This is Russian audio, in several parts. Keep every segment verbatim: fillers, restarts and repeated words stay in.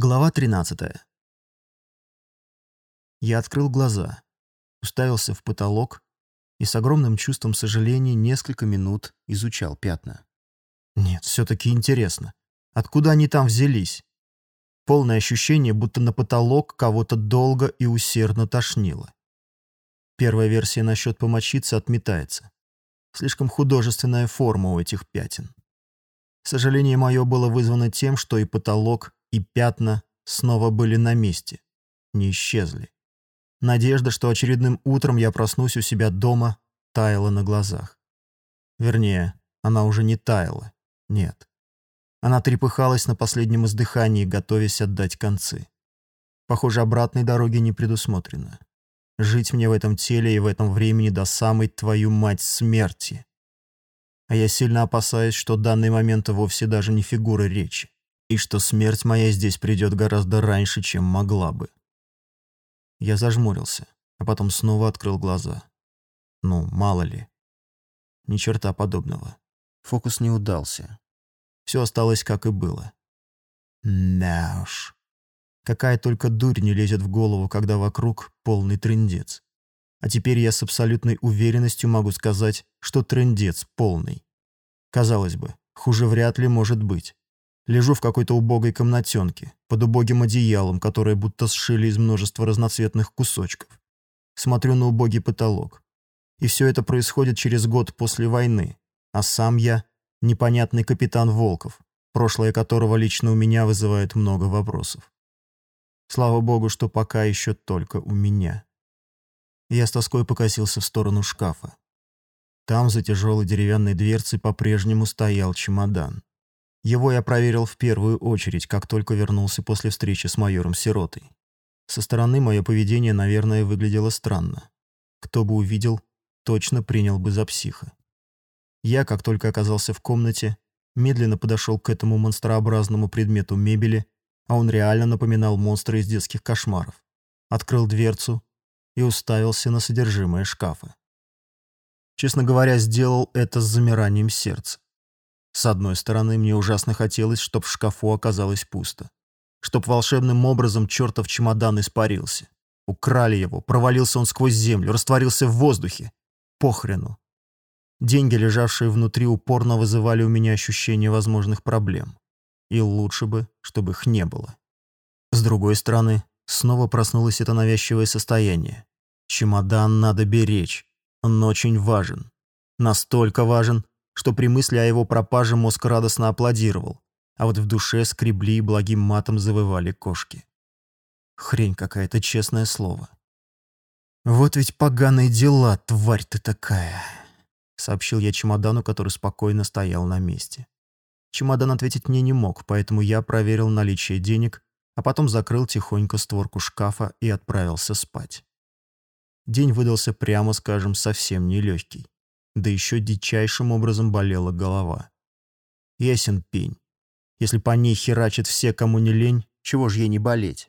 Глава тринадцатая. Я открыл глаза, уставился в потолок и с огромным чувством сожаления несколько минут изучал пятна. Нет, все-таки интересно. Откуда они там взялись? Полное ощущение, будто на потолок кого-то долго и усердно тошнило. Первая версия насчет помочиться отметается. Слишком художественная форма у этих пятен. Сожаление мое было вызвано тем, что и потолок, и пятна снова были на месте, не исчезли. Надежда, что очередным утром я проснусь у себя дома, таяла на глазах. Вернее, она уже не таяла, нет. Она трепыхалась на последнем издыхании, готовясь отдать концы. Похоже, обратной дороги не предусмотрено. Жить мне в этом теле и в этом времени до самой, твою мать, смерти. А я сильно опасаюсь, что данный момент вовсе даже не фигура речи, и что смерть моя здесь придет гораздо раньше, чем могла бы. Я зажмурился, а потом снова открыл глаза. Ну, мало ли. Ни черта подобного. Фокус не удался. Все осталось, как и было. Да уж. Какая только дурь не лезет в голову, когда вокруг полный трындец. А теперь я с абсолютной уверенностью могу сказать, что трындец полный. Казалось бы, хуже вряд ли может быть. Лежу в какой-то убогой комнатенке, под убогим одеялом, которое будто сшили из множества разноцветных кусочков. Смотрю на убогий потолок. И все это происходит через год после войны, а сам я — непонятный капитан Волков, прошлое которого лично у меня вызывает много вопросов. Слава богу, что пока еще только у меня. Я с тоской покосился в сторону шкафа. Там за тяжелой деревянной дверцей по-прежнему стоял чемодан. Его я проверил в первую очередь, как только вернулся после встречи с майором Сиротой. Со стороны мое поведение, наверное, выглядело странно. Кто бы увидел, точно принял бы за психа. Я, как только оказался в комнате, медленно подошел к этому монстрообразному предмету мебели, а он реально напоминал монстра из детских кошмаров. Открыл дверцу и уставился на содержимое шкафа. Честно говоря, сделал это с замиранием сердца. С одной стороны, мне ужасно хотелось, чтоб в шкафу оказалось пусто. Чтоб волшебным образом чертов чемодан испарился. Украли его, провалился он сквозь землю, растворился в воздухе. Похрену. Деньги, лежавшие внутри, упорно вызывали у меня ощущение возможных проблем. И лучше бы, чтобы их не было. С другой стороны, снова проснулось это навязчивое состояние. Чемодан надо беречь. Он очень важен. Настолько важен, что при мысли о его пропаже мозг радостно аплодировал, а вот в душе скребли и благим матом завывали кошки. Хрень какая-то, честное слово. «Вот ведь поганые дела, тварь ты такая», — сообщил я чемодану, который спокойно стоял на месте. Чемодан ответить мне не мог, поэтому я проверил наличие денег, а потом закрыл тихонько створку шкафа и отправился спать. День выдался, прямо скажем, совсем нелегкий. Да еще дичайшим образом болела голова. Ясен пень. Если по ней херачат все, кому не лень, чего ж ей не болеть?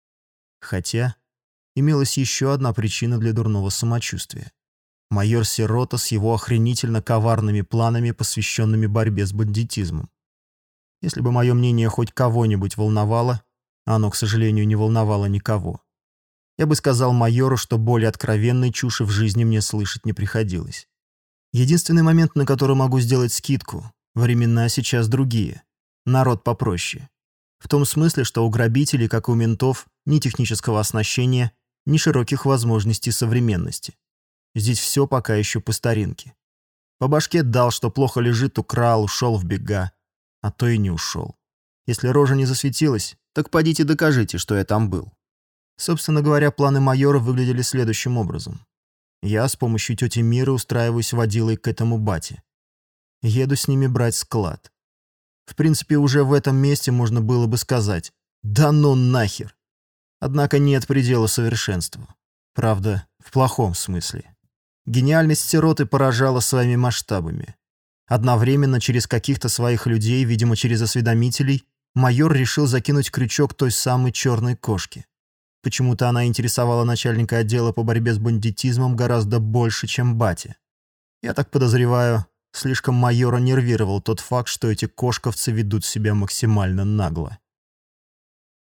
Хотя имелась еще одна причина для дурного самочувствия. Майор Сирота с его охренительно коварными планами, посвященными борьбе с бандитизмом. Если бы мое мнение хоть кого-нибудь волновало, а оно, к сожалению, не волновало никого, я бы сказал майору, что более откровенной чуши в жизни мне слышать не приходилось. Единственный момент, на который могу сделать скидку — времена сейчас другие. Народ попроще. В том смысле, что у грабителей, как и у ментов, ни технического оснащения, ни широких возможностей современности. Здесь все пока еще по старинке. По башке дал, что плохо лежит, украл, ушел в бега. А то и не ушел. Если рожа не засветилась, так подите докажите, что я там был. Собственно говоря, планы майора выглядели следующим образом. Я с помощью тети Миры устраиваюсь водилой к этому бате. Еду с ними брать склад. В принципе, уже в этом месте можно было бы сказать «да ну нахер». Однако нет предела совершенству. Правда, в плохом смысле. Гениальность Сироты поражала своими масштабами. Одновременно через каких-то своих людей, видимо, через осведомителей, майор решил закинуть крючок той самой черной кошки. Почему-то она интересовала начальника отдела по борьбе с бандитизмом гораздо больше, чем батя. Я так подозреваю, слишком майора нервировал тот факт, что эти кошковцы ведут себя максимально нагло.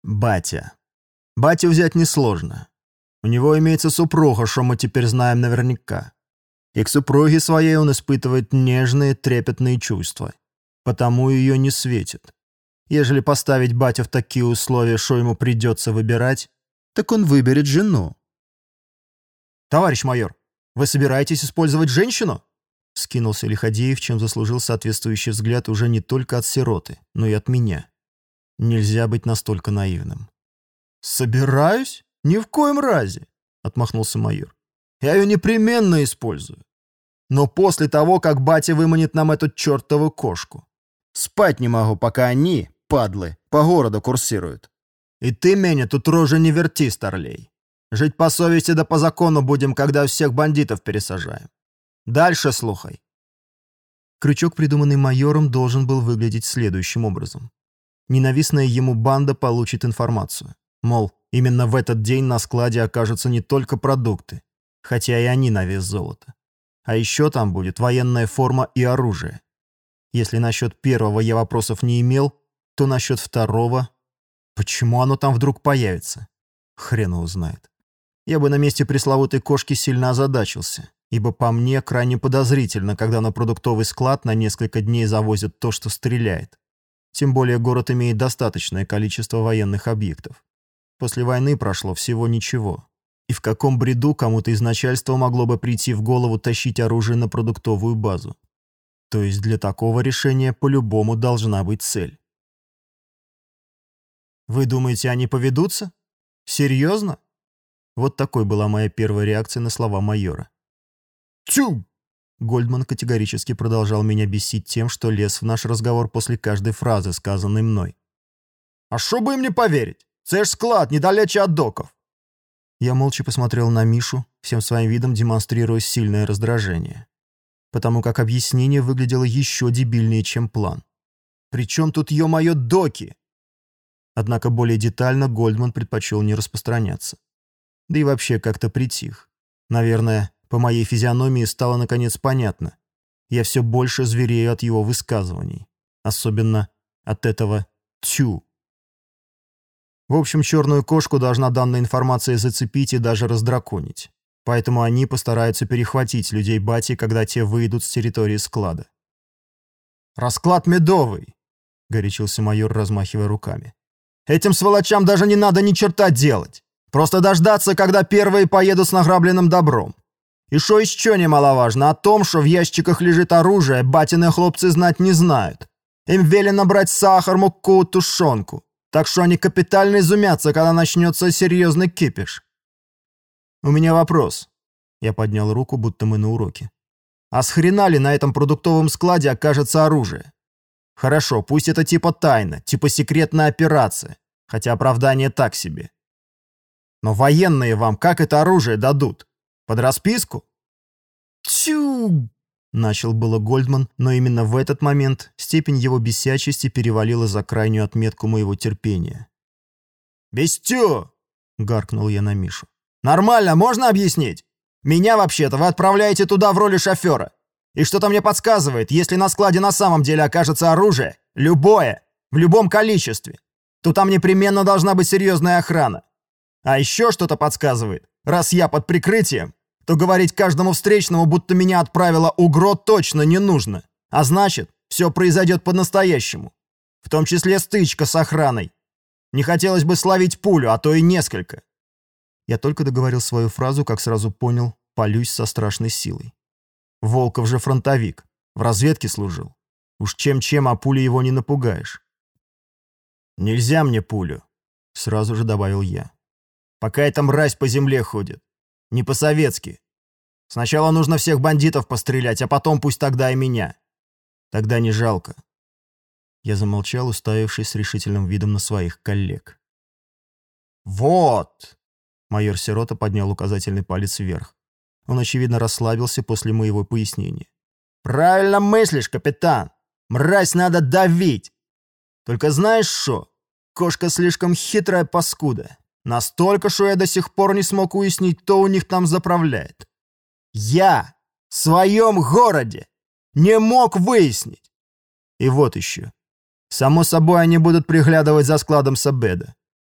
Батя. Батю взять несложно. У него имеется супруга, что мы теперь знаем наверняка. И к супруге своей он испытывает нежные, трепетные чувства. Потому ее не светит. Ежели поставить батю в такие условия, что ему придется выбирать, так он выберет жену. «Товарищ майор, вы собираетесь использовать женщину?» Скинулся Лиходеев, чем заслужил соответствующий взгляд уже не только от сироты, но и от меня. Нельзя быть настолько наивным. «Собираюсь? Ни в коем разе!» — отмахнулся майор. «Я ее непременно использую. Но после того, как батя выманит нам эту чертову кошку. Спать не могу, пока они, падлы, по городу курсируют. И ты меня тут рожи не верти, старлей. Жить по совести да по закону будем, когда всех бандитов пересажаем. Дальше слухай». Крючок, придуманный майором, должен был выглядеть следующим образом. Ненавистная ему банда получит информацию. Мол, именно в этот день на складе окажутся не только продукты, хотя и они на вес золота. А еще там будет военная форма и оружие. Если насчет первого я вопросов не имел, то насчет второго... Почему оно там вдруг появится? Хрен его знает. Я бы на месте пресловутой кошки сильно озадачился, ибо по мне крайне подозрительно, когда на продуктовый склад на несколько дней завозят то, что стреляет. Тем более город имеет достаточное количество военных объектов. После войны прошло всего ничего. И в каком бреду кому-то из начальства могло бы прийти в голову тащить оружие на продуктовую базу? То есть для такого решения по-любому должна быть цель. Вы думаете, они поведутся? Серьезно? Вот такой была моя первая реакция на слова майора. «Тю!» Гольдман категорически продолжал меня бесить тем, что лез в наш разговор после каждой фразы, сказанной мной. «А шо бы им не поверить? Це ж склад, недалече от доков». Я молча посмотрел на Мишу, всем своим видом демонстрируя сильное раздражение. Потому как объяснение выглядело еще дебильнее, чем план. «Причем тут, ё-моё, доки?» Однако более детально Гольдман предпочел не распространяться. Да и вообще как-то притих. Наверное, по моей физиономии стало наконец понятно. Я все больше зверею от его высказываний. Особенно от этого «тю». В общем, черную кошку должна данная информация зацепить и даже раздраконить. Поэтому они постараются перехватить людей бати, когда те выйдут с территории склада. «Расклад медовый!» — горячился майор, размахивая руками. «Этим сволочам даже не надо ни черта делать. Просто дождаться, когда первые поедут с награбленным добром. И шо еще немаловажно, о том, что в ящиках лежит оружие, батины хлопцы знать не знают. Им велено брать сахар, муку, тушенку. Так что они капитально изумятся, когда начнется серьезный кипиш. У меня вопрос». Я поднял руку, будто мы на уроке. «А с хрена ли на этом продуктовом складе окажется оружие? Хорошо, пусть это типа тайна, типа секретная операция, хотя оправдание так себе. Но военные вам как это оружие дадут? Под расписку?» «Тю!» — начал было Гольдман, но именно в этот момент степень его бесячести перевалила за крайнюю отметку моего терпения. «Без тю!» — гаркнул я на Мишу. «Нормально, можно объяснить? Меня, вообще-то, вы отправляете туда в роли шофера. И что-то мне подсказывает, если на складе на самом деле окажется оружие, любое, в любом количестве, то там непременно должна быть серьезная охрана. А еще что-то подсказывает, раз я под прикрытием, то говорить каждому встречному, будто меня отправила УГРО, точно не нужно. А значит, все произойдет по-настоящему. В том числе стычка с охраной. Не хотелось бы словить пулю, а то и несколько». Я только договорил свою фразу, как сразу понял, палюсь со страшной силой. Волков же фронтовик, в разведке служил. Уж чем-чем, а пули его не напугаешь. «Нельзя мне пулю», — сразу же добавил я. «Пока эта мразь по земле ходит. Не по-советски. Сначала нужно всех бандитов пострелять, а потом пусть тогда и меня. Тогда не жалко». Я замолчал, уставившись с решительным видом на своих коллег. «Вот!» — майор Сирота поднял указательный палец вверх. Он, очевидно, расслабился после моего пояснения. «Правильно мыслишь, капитан. Мразь надо давить. Только знаешь что? Кошка слишком хитрая паскуда. Настолько, что я до сих пор не смог уяснить, кто у них там заправляет. Я в своем городе не мог выяснить. И вот еще. Само собой, они будут приглядывать за складом с обеда.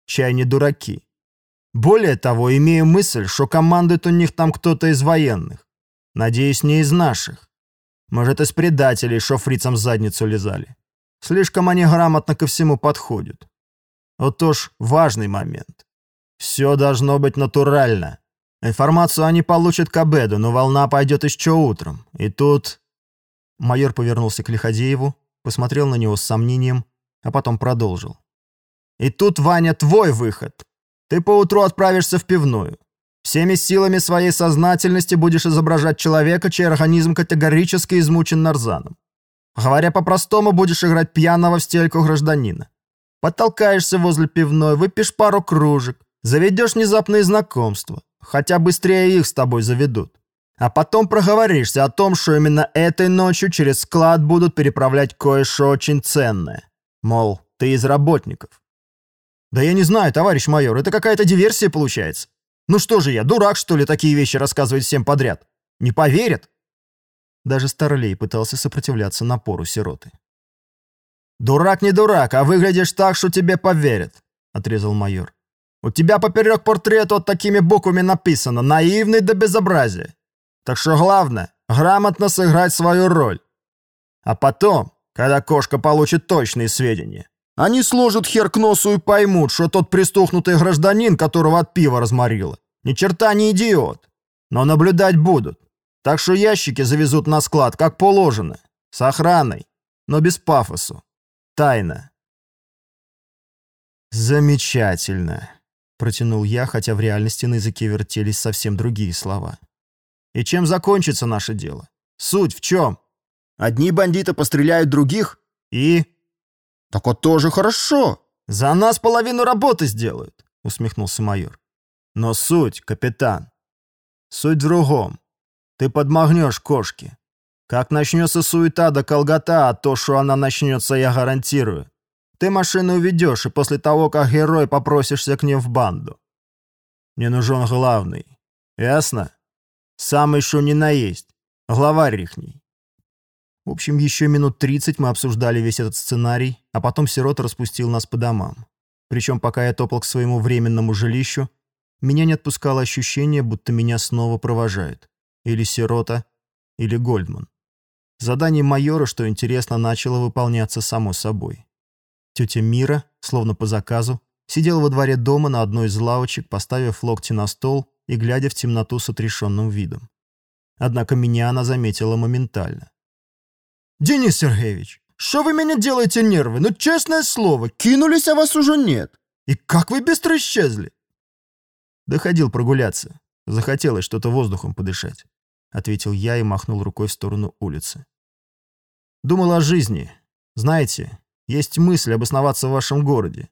чай не дураки. Более того, имею мысль, что командует у них там кто-то из военных. Надеюсь, не из наших. Может, из предателей, что фрицам в задницу лизали. Слишком они грамотно ко всему подходят. Вот уж важный момент. Все должно быть натурально. Информацию они получат к обеду, но волна пойдет еще утром. И тут... Майор повернулся к Лиходееву, посмотрел на него с сомнением, а потом продолжил. И тут, Ваня, твой выход. Ты поутру отправишься в пивную. Всеми силами своей сознательности будешь изображать человека, чей организм категорически измучен нарзаном. Говоря по-простому, будешь играть пьяного в стельку гражданина. Подтолкаешься возле пивной, выпьешь пару кружек, заведешь внезапные знакомства, хотя быстрее их с тобой заведут. А потом проговоришься о том, что именно этой ночью через склад будут переправлять кое-что очень ценное. Мол, ты из работников. Да я не знаю, товарищ майор, это какая-то диверсия получается. Ну что же я, дурак, что ли, такие вещи рассказывать всем подряд? Не поверят? Даже Старлей пытался сопротивляться напору сироты. «Дурак не дурак, а выглядишь так, что тебе поверят», — отрезал майор. «У тебя поперек портрета вот такими буквами написано «Наивный до безобразия». Так что главное, грамотно сыграть свою роль. А потом, когда кошка получит точные сведения, они сложат хер к носу и поймут, что тот пристухнутый гражданин, которого от пива разморило, ни черта не идиот, но наблюдать будут. Так что ящики завезут на склад, как положено, с охраной, но без пафосу. Тайна». «Замечательно», — протянул я, хотя в реальности на языке вертелись совсем другие слова. «И чем закончится наше дело? Суть в чем? Одни бандиты постреляют других, и...» «Так вот тоже хорошо. За нас половину работы сделают», — усмехнулся майор. «Но суть, капитан, суть в другом. Ты подмагнешь кошке. Как начнется суета да колгота, а то, что она начнется, я гарантирую. Ты машину уведешь, и после того, как герой, попросишься к ней в банду. Мне нужен главный. Ясно? Самый шо ни на есть. Главарь ихний». В общем, еще минут тридцать мы обсуждали весь этот сценарий, а потом сирота распустил нас по домам. Причем, пока я топал к своему временному жилищу, меня не отпускало ощущение, будто меня снова провожают. Или сирота, или Гольдман. Задание майора, что интересно, начало выполняться само собой. Тетя Мира, словно по заказу, сидела во дворе дома на одной из лавочек, поставив локти на стол и глядя в темноту с отрешенным видом. Однако меня она заметила моментально. «Денис Сергеевич, что вы меня делаете нервы? Ну, честное слово, кинулись, а вас уже нет. И как вы быстро исчезли?» «Да ходил прогуляться. Захотелось что-то воздухом подышать», — ответил я и махнул рукой в сторону улицы. «Думал о жизни. Знаете, есть мысль обосноваться в вашем городе».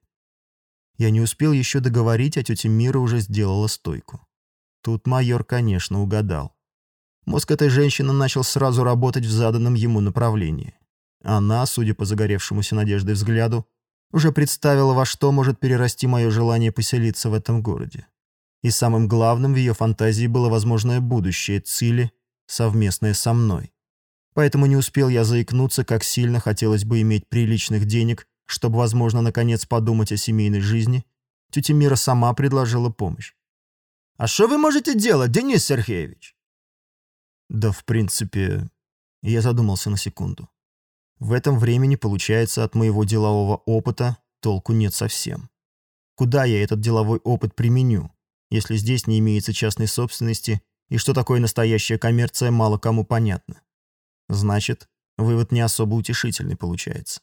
Я не успел еще договорить, а тетя Мира уже сделала стойку. Тут майор, конечно, угадал. Мозг этой женщины начал сразу работать в заданном ему направлении. Она, судя по загоревшемуся надеждой взгляду, уже представила, во что может перерасти мое желание поселиться в этом городе. И самым главным в ее фантазии было возможное будущее Цили, совместное со мной. Поэтому не успел я заикнуться, как сильно хотелось бы иметь приличных денег, чтобы, возможно, наконец подумать о семейной жизни. Тетя Мира сама предложила помощь. «А что вы можете делать, Денис Сергеевич?» «Да, в принципе...» Я задумался на секунду. В этом времени, получается, от моего делового опыта толку нет совсем. Куда я этот деловой опыт применю, если здесь не имеется частной собственности, и что такое настоящая коммерция, мало кому понятно? Значит, вывод не особо утешительный получается.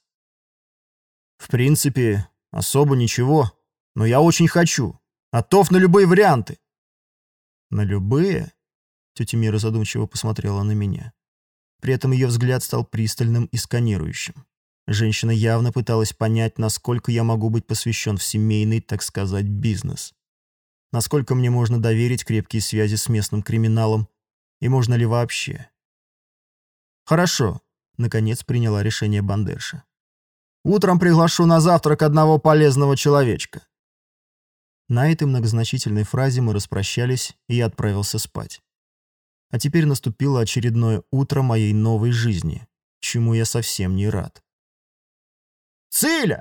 «В принципе, особо ничего, но я очень хочу. Готов на любые варианты». «На любые?» Тетя Мира задумчиво посмотрела на меня. При этом ее взгляд стал пристальным и сканирующим. Женщина явно пыталась понять, насколько я могу быть посвящен в семейный, так сказать, бизнес. Насколько мне можно доверить крепкие связи с местным криминалом, и можно ли вообще. «Хорошо», — наконец приняла решение бандерша. «Утром приглашу на завтрак одного полезного человечка». На этой многозначительной фразе мы распрощались, и я отправился спать. А теперь наступило очередное утро моей новой жизни, чему я совсем не рад. «Циля!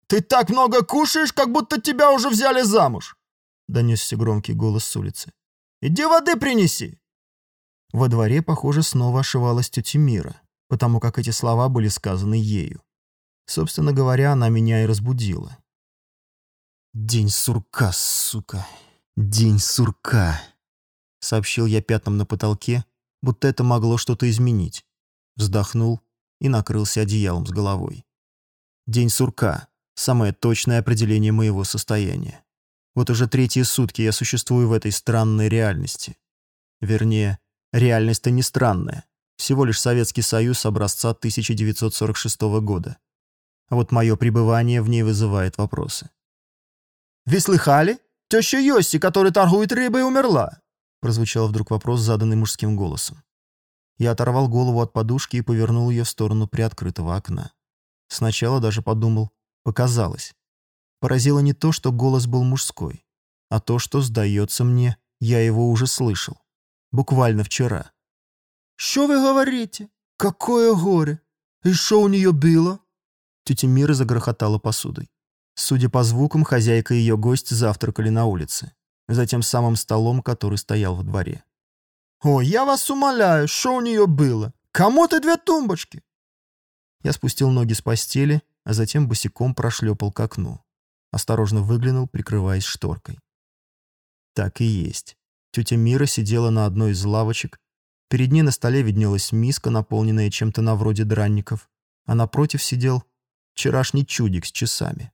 «Ты так много кушаешь, как будто тебя уже взяли замуж!» — донесся громкий голос с улицы. «Иди воды принеси!» Во дворе, похоже, снова ошивалась тетя Мира, потому как эти слова были сказаны ею. Собственно говоря, она меня и разбудила. «День сурка, сука! День сурка!» — сообщил я пятнам на потолке, будто это могло что-то изменить. Вздохнул и накрылся одеялом с головой. День сурка — самое точное определение моего состояния. Вот уже третьи сутки я существую в этой странной реальности. Вернее, реальность-то не странная, всего лишь Советский Союз образца тысяча девятьсот сорок шестого года. А вот мое пребывание в ней вызывает вопросы. «Вы слыхали? Теща Йосси, которая торгует рыбой, умерла!» Прозвучал вдруг вопрос, заданный мужским голосом. Я оторвал голову от подушки и повернул ее в сторону приоткрытого окна. Сначала даже подумал, показалось. Поразило не то, что голос был мужской, а то, что, сдается мне, я его уже слышал. Буквально вчера. «Что вы говорите? Какое горе! И что у нее было?» Тетя Мира загрохотала посудой. Судя по звукам, хозяйка и ее гость завтракали на улице, за тем самым столом, который стоял во дворе. «Ой, я вас умоляю, что у нее было? Кому-то две тумбочки!» Я спустил ноги с постели, а затем босиком прошлепал к окну. Осторожно выглянул, прикрываясь шторкой. Так и есть. Тетя Мира сидела на одной из лавочек. Перед ней на столе виднелась миска, наполненная чем-то на вроде дранников, а напротив сидел вчерашний чудик с часами.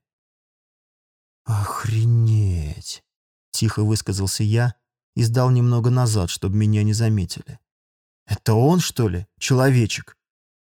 «Охренеть!» — тихо высказался я и сдал немного назад, чтобы меня не заметили. «Это он, что ли, человечек?»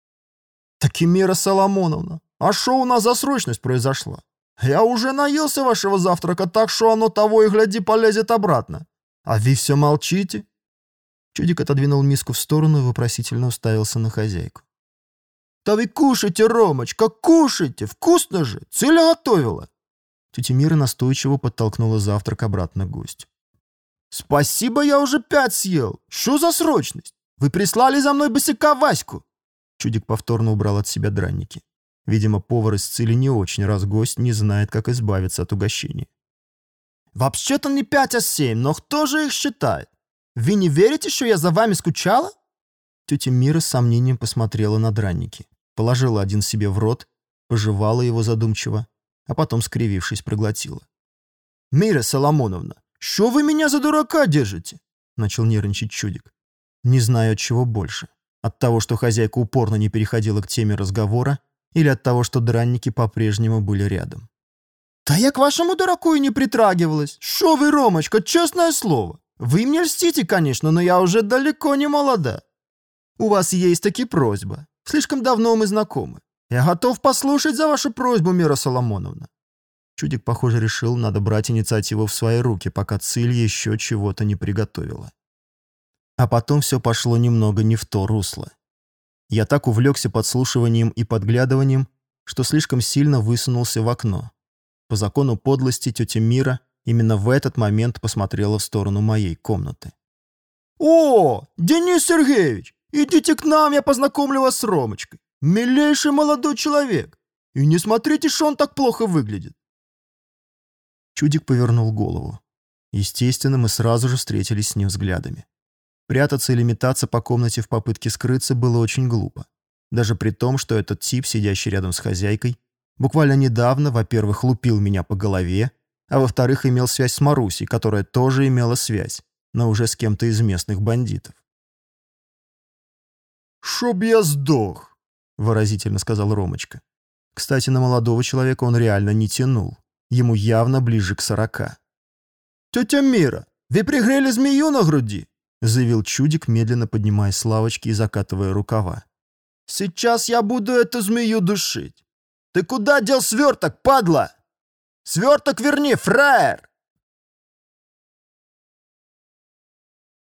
«Такимира Соломоновна, а шо у нас за срочность произошла? Я уже наелся вашего завтрака, так что оно того и гляди полезет обратно. А вы все молчите?» Чудик отодвинул миску в сторону и вопросительно уставился на хозяйку. «Да вы кушайте, Ромочка, кушайте! Вкусно же! Циля готовила!» Тетя Мира настойчиво подтолкнула завтрак обратно к гостю. «Спасибо, я уже пять съел! Что за срочность? Вы прислали за мной босика Ваську!» Чудик повторно убрал от себя дранники. Видимо, повар из Цили не очень, раз гость не знает, как избавиться от угощения. «Вообще-то не пять, а семь, но кто же их считает? Вы не верите, что я за вами скучала?» Тетя Мира с сомнением посмотрела на дранники, положила один себе в рот, пожевала его задумчиво, а потом, скривившись, проглотила. «Мира Соломоновна, что вы меня за дурака держите?» — начал нервничать Чудик. Не знаю, от чего больше. От того, что хозяйка упорно не переходила к теме разговора, или от того, что дранники по-прежнему были рядом. «Да я к вашему дураку и не притрагивалась. Шо вы, Ромочка, честное слово. Вы мне льстите, конечно, но я уже далеко не молода. У вас есть таки просьба. Слишком давно мы знакомы. Я готов послушать за вашу просьбу, Мира Соломоновна». Чудик, похоже, решил, надо брать инициативу в свои руки, пока Циль еще чего-то не приготовила. А потом все пошло немного не в то русло. Я так увлекся подслушиванием и подглядыванием, что слишком сильно высунулся в окно. По закону подлости тетя Мира именно в этот момент посмотрела в сторону моей комнаты. «О, Денис Сергеевич, идите к нам, я познакомлю вас с Ромочкой. Милейший молодой человек. И не смотрите, что он так плохо выглядит». Чудик повернул голову. Естественно, мы сразу же встретились с ним взглядами. Прятаться или метаться по комнате в попытке скрыться было очень глупо. Даже при том, что этот тип, сидящий рядом с хозяйкой, буквально недавно, во-первых, лупил меня по голове, а во-вторых, имел связь с Марусей, которая тоже имела связь, но уже с кем-то из местных бандитов. «Чтоб я сдох», — выразительно сказал Ромочка. Кстати, на молодого человека он реально не тянул. Ему явно ближе к сорока. «Тетя Мира, вы пригрели змею на груди?» — заявил Чудик, медленно поднимаясь с лавочки и закатывая рукава. «Сейчас я буду эту змею душить. Ты куда дел сверток, падла? Сверток верни, фраер!»